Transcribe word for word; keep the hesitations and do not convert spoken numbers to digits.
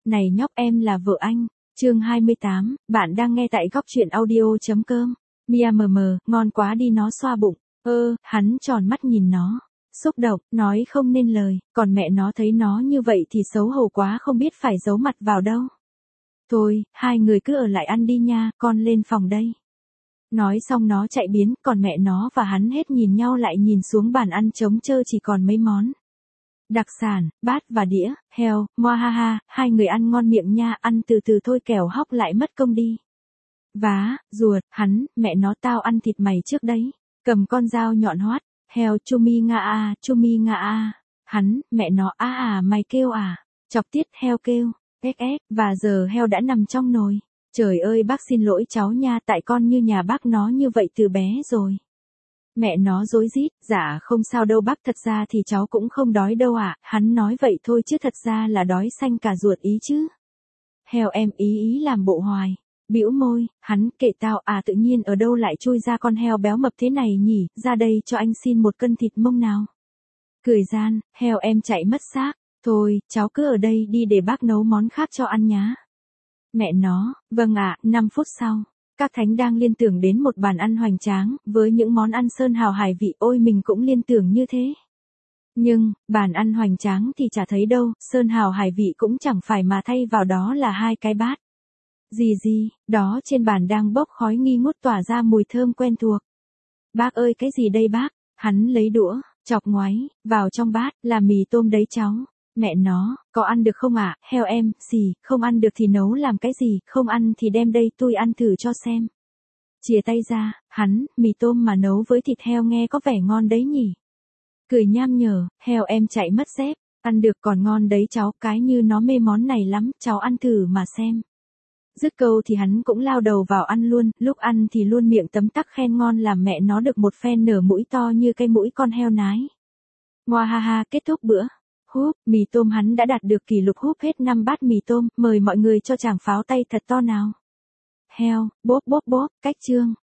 Này nhóc em là vợ anh. Chương hai mươi tám, bạn đang nghe tại góc truyện audio.com. Mia mờ mờ, ngon quá đi nó xoa bụng. Ơ, hắn tròn mắt nhìn nó. Xúc động, nói không nên lời, còn mẹ nó thấy nó như vậy thì xấu hổ quá không biết phải giấu mặt vào đâu. Thôi, hai người cứ ở lại ăn đi nha, con lên phòng đây. Nói xong nó chạy biến, còn mẹ nó và hắn hết nhìn nhau lại nhìn xuống bàn ăn trống trơ chỉ còn mấy món. Đặc sản, bát và đĩa, heo, moa ha ha, hai người ăn ngon miệng nha, ăn từ từ thôi kẻo hóc lại mất công đi. Vá, ruột, hắn, mẹ nó tao ăn thịt mày trước đấy. Cầm con dao nhọn hoắt, heo chumi nga a, chumi nga a. Hắn, mẹ nó a à mày kêu à. Chọc tiết heo kêu, ếch ếch, và giờ heo đã nằm trong nồi. Trời ơi bác xin lỗi cháu nha, tại con như nhà bác nó như vậy từ bé rồi. Mẹ nó rối rít, dạ không sao đâu bác, thật ra thì cháu cũng không đói đâu ạ, à. Hắn nói vậy thôi chứ thật ra là đói xanh cả ruột ý chứ. Heo em ý ý làm bộ hoài, bĩu môi, hắn, kệ tao à, tự nhiên ở đâu lại chui ra con heo béo mập thế này nhỉ, ra đây cho anh xin một cân thịt mông nào. Cười gian, heo em chạy mất xác, thôi, cháu cứ ở đây đi để bác nấu món khác cho ăn nhá. Mẹ nó, vâng ạ, à, năm phút sau. Các thánh đang liên tưởng đến một bàn ăn hoành tráng, với những món ăn sơn hào hải vị, ôi mình cũng liên tưởng như thế. Nhưng, bàn ăn hoành tráng thì chả thấy đâu, sơn hào hải vị cũng chẳng phải mà thay vào đó là hai cái bát. Gì gì, đó trên bàn đang bốc khói nghi ngút tỏa ra mùi thơm quen thuộc. Bác ơi cái gì đây bác, hắn lấy đũa, chọc ngoáy, vào trong bát, là mì tôm đấy cháu. Mẹ nó, có ăn được không ạ, à? Heo em, xì, không ăn được thì nấu làm cái gì, không ăn thì đem đây tôi ăn thử cho xem. Chìa tay ra, hắn, mì tôm mà nấu với thịt heo nghe có vẻ ngon đấy nhỉ. Cười nham nhở, heo em chạy mất dép, ăn được còn ngon đấy cháu, cái như nó mê món này lắm, cháu ăn thử mà xem. Dứt câu thì hắn cũng lao đầu vào ăn luôn, lúc ăn thì luôn miệng tấm tắc khen ngon làm mẹ nó được một phen nở mũi to như cây mũi con heo nái. Ngoa ha ha, kết thúc bữa. Húp, mì tôm hắn đã đạt được kỷ lục húp hết năm bát mì tôm, mời mọi người cho chàng pháo tay thật to nào. Heo, bốp bốp bốp, cách chương.